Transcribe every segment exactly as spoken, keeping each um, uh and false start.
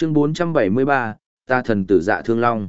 Chương bốn trăm bảy mươi ba, ta thần tử dạ thương long.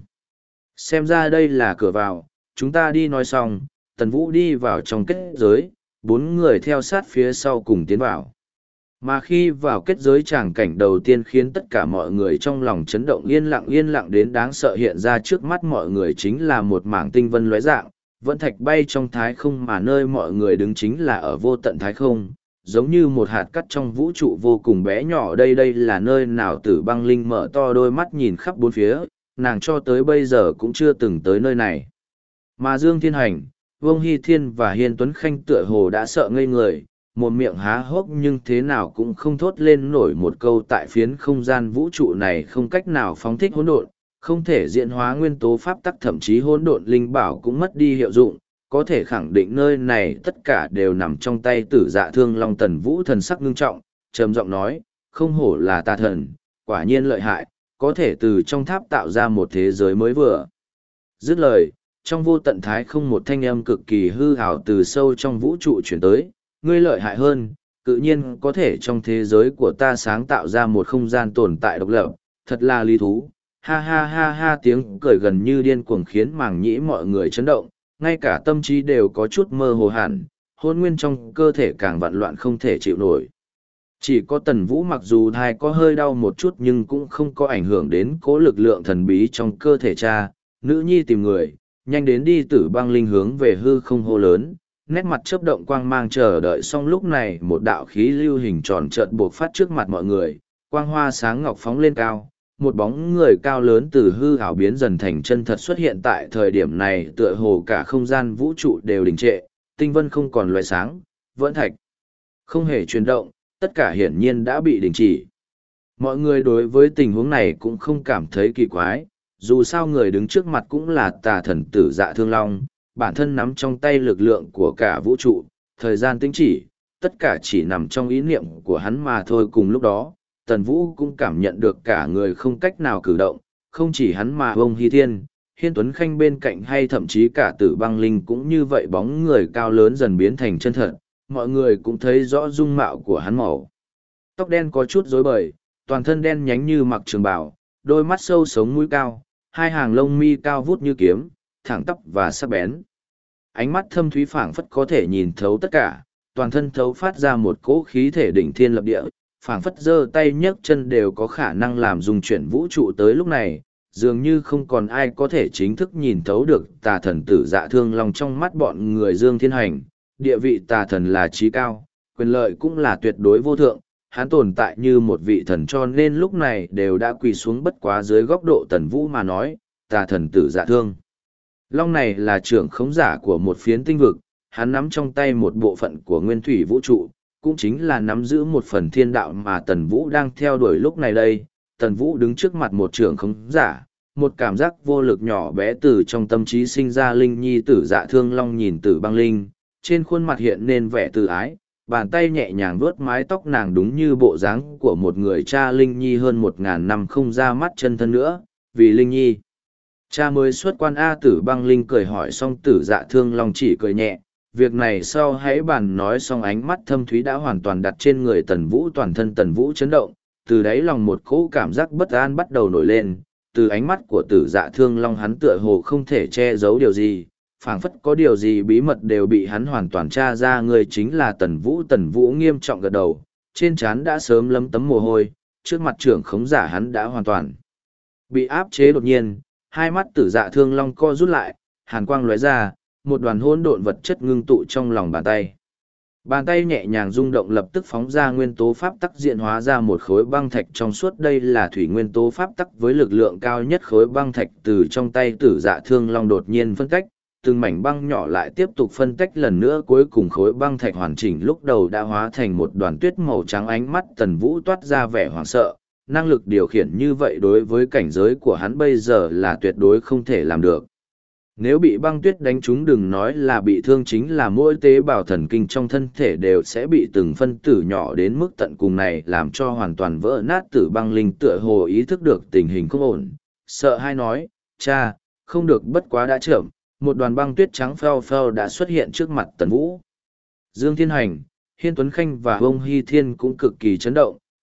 Xem ra đây là cửa vào, chúng ta đi nói xong, Tần Vũ đi vào trong kết giới, bốn người theo sát phía sau cùng tiến vào. Mà khi vào kết giới tràng cảnh đầu tiên khiến tất cả mọi người trong lòng chấn động yên lặng yên lặng đến đáng sợ hiện ra trước mắt mọi người chính là một mảng tinh vân lóe dạng, vẫn thạch bay trong thái không mà nơi mọi người đứng chính là ở vô tận thái không, giống như một hạt cát trong vũ trụ vô cùng bé nhỏ đây đây là nơi nào Tử Băng Linh mở to đôi mắt nhìn khắp bốn phía, nàng cho tới bây giờ cũng chưa từng tới nơi này. Mà Dương Thiên Hành, Vương Hy Thiên và Hiên Tuấn Khanh tựa hồ đã sợ ngây người, một miệng há hốc nhưng thế nào cũng không thốt lên nổi một câu tại phiến không gian vũ trụ này không cách nào phóng thích hỗn độn, không thể diễn hóa nguyên tố pháp tắc thậm chí hỗn độn linh bảo cũng mất đi hiệu dụng, có thể khẳng định nơi này tất cả đều nằm trong tay Tử Dạ Thương Long. Tần Vũ thần sắc ngưng trọng, trầm giọng nói, không hổ là tà thần, quả nhiên lợi hại, có thể từ trong tháp tạo ra một thế giới mới vừa. Dứt lời, trong vô tận thái không một thanh âm cực kỳ hư hào từ sâu trong vũ trụ chuyển tới, ngươi lợi hại hơn, tự nhiên có thể trong thế giới của ta sáng tạo ra một không gian tồn tại độc lập, thật là lý thú. Ha ha ha ha, tiếng cười gần như điên cuồng khiến màng nhĩ mọi người chấn động, ngay cả tâm trí đều có chút mơ hồ hẳn, hôn nguyên trong cơ thể càng vặn loạn không thể chịu nổi. Chỉ có Tần Vũ mặc dù thai có hơi đau một chút nhưng cũng không có ảnh hưởng đến cố lực lượng thần bí trong cơ thể cha, nữ nhi tìm người, nhanh đến đi. Tử Băng Linh hướng về hư không hô lớn, nét mặt chớp động quang mang chờ đợi xong lúc này một đạo khí lưu hình tròn chợt buộc phát trước mặt mọi người, quang hoa sáng ngọc phóng lên cao, một bóng người cao lớn từ hư ảo biến dần thành chân thật xuất hiện tại thời điểm này tựa hồ cả không gian vũ trụ đều đình trệ, tinh vân không còn loại sáng, vẫn thạch không hề chuyển động, tất cả hiển nhiên đã bị đình chỉ. Mọi người đối với tình huống này cũng không cảm thấy kỳ quái, dù sao người đứng trước mặt cũng là tà thần Tử Dạ Thương Long, bản thân nắm trong tay lực lượng của cả vũ trụ, thời gian tĩnh chỉ, tất cả chỉ nằm trong ý niệm của hắn mà thôi. Cùng lúc đó, Tần Vũ cũng cảm nhận được cả người không cách nào cử động, không chỉ hắn mà Vương Hy Thiên, Hiên Tuấn Khanh bên cạnh hay thậm chí cả Tử Băng Linh cũng như vậy, bóng người cao lớn dần biến thành chân thật, mọi người cũng thấy rõ dung mạo của hắn màu. Tóc đen có chút rối bời, toàn thân đen nhánh như mặc trường bào, đôi mắt sâu sống mũi cao, hai hàng lông mi cao vút như kiếm, thẳng tắp và sắc bén. Ánh mắt thâm thúy phảng phất có thể nhìn thấu tất cả, toàn thân thấu phát ra một cỗ khí thể đỉnh thiên lập địa, phảng phất giơ tay nhấc chân đều có khả năng làm dung chuyển vũ trụ. Tới lúc này, dường như không còn ai có thể chính thức nhìn thấu được tà thần Tử Dạ Thương Long trong mắt bọn người Dương Thiên Hành. Địa vị tà thần là trí cao, quyền lợi cũng là tuyệt đối vô thượng, hắn tồn tại như một vị thần cho nên lúc này đều đã quỳ xuống. Bất quá dưới góc độ Tần Vũ mà nói, tà thần Tử Dạ Thương Long này là trưởng khống giả của một phiến tinh vực, hắn nắm trong tay một bộ phận của nguyên thủy vũ trụ, cũng chính là nắm giữ một phần thiên đạo mà Tần Vũ đang theo đuổi. Lúc này đây, Tần Vũ đứng trước mặt một trưởng khống giả, một cảm giác vô lực nhỏ bé từ trong tâm trí sinh ra. Linh nhi Tử Dạ Thương Long nhìn Tử Băng Linh, trên khuôn mặt hiện nên vẻ từ ái, bàn tay nhẹ nhàng vuốt mái tóc nàng đúng như bộ dáng của một người cha. Linh nhi hơn một ngàn năm không ra mắt chân thân nữa, vì Linh nhi cha mới xuất quan a. Tử Băng Linh cười hỏi xong Tử Dạ Thương Long chỉ cười nhẹ, việc này sau hãy bàn nói xong. Ánh mắt thâm thúy đã hoàn toàn đặt trên người Tần Vũ, toàn thân Tần Vũ chấn động, từ đáy lòng một cỗ cảm giác bất an bắt đầu nổi lên. Từ ánh mắt của Tử Dạ Thương Long hắn tựa hồ không thể che giấu điều gì, phảng phất có điều gì bí mật đều bị hắn hoàn toàn tra ra. Người chính là Tần Vũ. Tần Vũ nghiêm trọng gật đầu, trên trán đã sớm lấm tấm mồ hôi, trước mặt trưởng khống giả hắn đã hoàn toàn bị áp chế. Đột nhiên, hai mắt Tử Dạ Thương Long co rút lại, hàn quang lóe ra, một đoàn hỗn độn vật chất ngưng tụ trong lòng bàn tay. Bàn tay nhẹ nhàng rung động lập tức phóng ra nguyên tố pháp tắc diện hóa ra một khối băng thạch trong suốt. Đây là thủy nguyên tố pháp tắc với lực lượng cao nhất. Khối băng thạch từ trong tay Tử Dạ Thương Long đột nhiên phân cách, từng mảnh băng nhỏ lại tiếp tục phân tách lần nữa, cuối cùng khối băng thạch hoàn chỉnh lúc đầu đã hóa thành một đoàn tuyết màu trắng. Ánh mắt Tần Vũ toát ra vẻ hoảng sợ, năng lực điều khiển như vậy đối với cảnh giới của hắn bây giờ là tuyệt đối không thể làm được. Nếu bị băng tuyết đánh trúng đừng nói là bị thương, chính là mỗi tế bào thần kinh trong thân thể đều sẽ bị từng phân tử nhỏ đến mức tận cùng này làm cho hoàn toàn vỡ nát. Tử Băng Linh tựa hồ ý thức được tình hình không ổn, sợ hai nói, cha, không được, bất quá đã chậm. Một đoàn băng tuyết trắng pheo pheo đã xuất hiện trước mặt Tần Vũ. Dương Thiên Hành, Hiên Tuấn Khanh và Vương Hy Thiên cũng cực kỳ chấn động,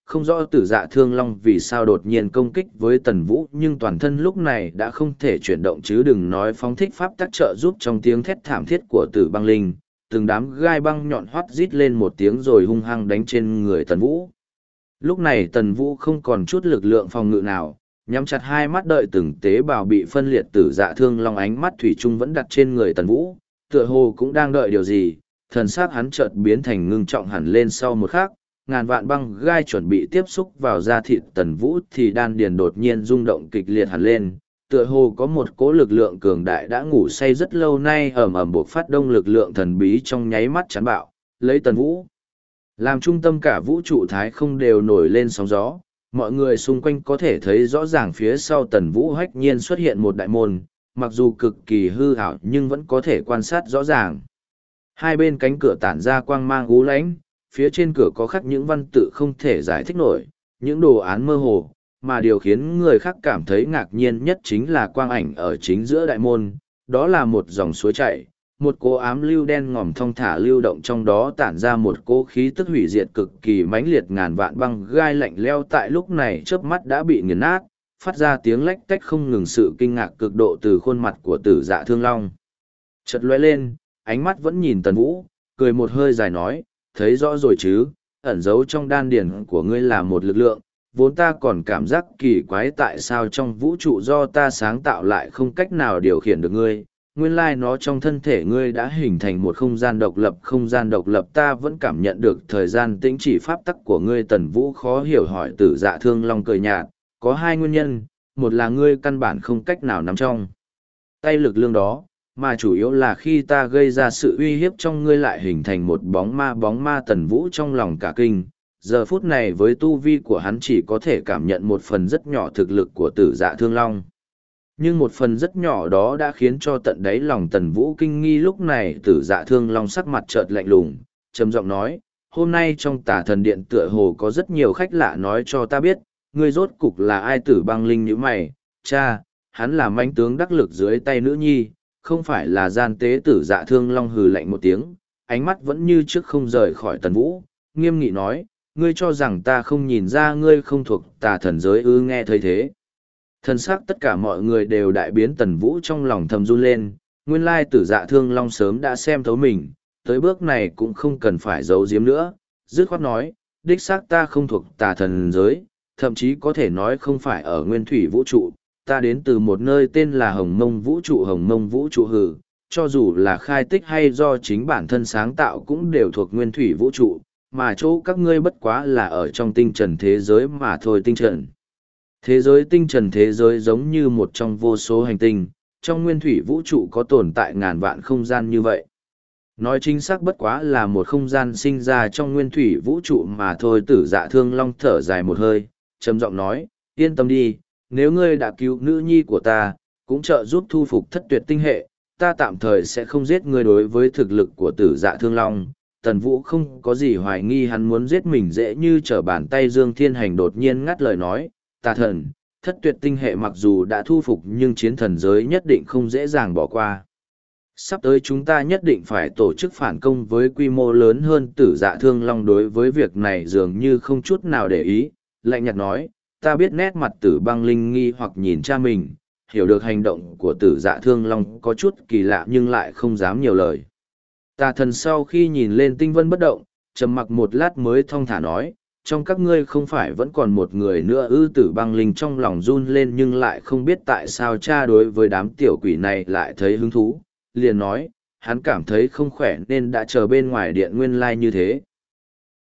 không rõ tử dạ thương long vì sao đột nhiên công kích với tần vũ, nhưng toàn thân lúc này đã không thể chuyển động chứ đừng nói phóng thích pháp tác trợ giúp. Trong tiếng thét thảm thiết của tử băng linh, từng đám gai băng nhọn hoắt rít lên một tiếng rồi hung hăng đánh trên người tần vũ. Lúc này tần vũ không còn chút lực lượng phòng ngự nào, nhắm chặt hai mắt đợi từng tế bào bị phân liệt. Tử dạ thương long ánh mắt thủy chung vẫn đặt trên người tần vũ, tựa hồ cũng đang đợi điều gì. Thần xác hắn chợt biến thành ngưng trọng hẳn lên. Sau một khắc, ngàn vạn băng gai chuẩn bị tiếp xúc vào da thịt tần vũ thì đan điền đột nhiên rung động kịch liệt hẳn lên, tựa hồ có một cỗ lực lượng cường đại đã ngủ say rất lâu nay ầm ầm buộc phát đông lực lượng thần bí trong nháy mắt chán bạo, lấy tần vũ làm trung tâm. Cả vũ trụ thái không đều nổi lên sóng gió, mọi người xung quanh có thể thấy rõ ràng phía sau tần vũ hách nhiên xuất hiện một đại môn, mặc dù cực kỳ hư ảo nhưng vẫn có thể quan sát rõ ràng. Hai bên cánh cửa tản ra quang mang u lãnh, phía trên cửa có khắc những văn tự không thể giải thích nổi, những đồ án mơ hồ, mà điều khiến người khác cảm thấy ngạc nhiên nhất chính là quang ảnh ở chính giữa đại môn, đó là một dòng suối chảy, một cỗ ám lưu đen ngòm thong thả lưu động trong đó tản ra một cỗ khí tức hủy diệt cực kỳ mãnh liệt. Ngàn vạn băng gai lạnh leo tại lúc này chớp mắt đã bị nghiền nát, phát ra tiếng lách tách không ngừng. Sự kinh ngạc cực độ từ khuôn mặt của tử dạ thương long chợt lóe lên, ánh mắt vẫn nhìn tần vũ, cười một hơi dài nói, thấy rõ rồi chứ, ẩn giấu trong đan điền của ngươi là một lực lượng, vốn ta còn cảm giác kỳ quái tại sao trong vũ trụ do ta sáng tạo lại không cách nào điều khiển được ngươi, nguyên lai nó trong thân thể ngươi đã hình thành một không gian độc lập. Không gian độc lập ta vẫn cảm nhận được thời gian tĩnh chỉ pháp tắc của ngươi. Tần vũ khó hiểu hỏi. Tử dạ thương long cười nhạt, có hai nguyên nhân, một là ngươi căn bản không cách nào nắm trong tay lực lượng đó, mà chủ yếu là khi ta gây ra sự uy hiếp trong ngươi lại hình thành một bóng ma. Bóng ma. Tần vũ trong lòng cả kinh, giờ phút này với tu vi của hắn chỉ có thể cảm nhận một phần rất nhỏ thực lực của tử dạ thương long. Nhưng một phần rất nhỏ đó đã khiến cho tận đáy lòng tần vũ kinh nghi. Lúc này tử dạ thương long sắc mặt chợt lạnh lùng, trầm giọng nói, hôm nay trong tả thần điện tựa hồ có rất nhiều khách lạ nói cho ta biết, ngươi rốt cục là ai? Tử băng linh nhíu mày, cha, hắn là mãnh tướng đắc lực dưới tay nữ nhi, không phải là gian tế. Tử dạ thương long hừ lạnh một tiếng, ánh mắt vẫn như trước không rời khỏi tần vũ, nghiêm nghị nói, ngươi cho rằng ta không nhìn ra ngươi không thuộc tà thần giới ư? Nghe thấy thế, thân xác tất cả mọi người đều đại biến. Tần vũ trong lòng thầm run lên, nguyên lai tử dạ thương long sớm đã xem thấu mình, tới bước này cũng không cần phải giấu giếm nữa, dứt khoát nói, đích xác ta không thuộc tà thần giới, thậm chí có thể nói không phải ở nguyên thủy vũ trụ, ta đến từ một nơi tên là Hồng Mông Vũ Trụ. Hồng Mông Vũ Trụ hừ, cho dù là khai tích hay do chính bản thân sáng tạo cũng đều thuộc nguyên thủy vũ trụ, mà chỗ các ngươi bất quá là ở trong tinh trần thế giới mà thôi. Tinh trần thế giới tinh trần thế giới giống như một trong vô số hành tinh, trong nguyên thủy vũ trụ có tồn tại ngàn vạn không gian như vậy. Nói chính xác bất quá là một không gian sinh ra trong nguyên thủy vũ trụ mà thôi. Tử dạ thương long thở dài một hơi, trầm giọng nói, yên tâm đi, nếu ngươi đã cứu nữ nhi của ta, cũng trợ giúp thu phục thất tuyệt tinh hệ, ta tạm thời sẽ không giết ngươi. Đối với thực lực của tử dạ thương long, tần vũ không có gì hoài nghi, hắn muốn giết mình dễ như trở bàn tay. Dương Thiên Hành đột nhiên ngắt lời nói, tà thần, thất tuyệt tinh hệ mặc dù đã thu phục nhưng chiến thần giới nhất định không dễ dàng bỏ qua. Sắp tới chúng ta nhất định phải tổ chức phản công với quy mô lớn hơn. Tử dạ thương long đối với việc này dường như không chút nào để ý, lạnh nhạt nói, ta biết. Nét mặt tử băng linh nghi hoặc nhìn cha mình, hiểu được hành động của tử dạ thương long có chút kỳ lạ nhưng lại không dám nhiều lời. Tà thần sau khi nhìn lên tinh vân bất động, trầm mặc một lát mới thong thả nói, trong các ngươi không phải vẫn còn một người nữa ư? Tử băng linh trong lòng run lên nhưng lại không biết tại sao cha đối với đám tiểu quỷ này lại thấy hứng thú, liền nói, hắn cảm thấy không khỏe nên đã chờ bên ngoài điện nguyên lai như thế.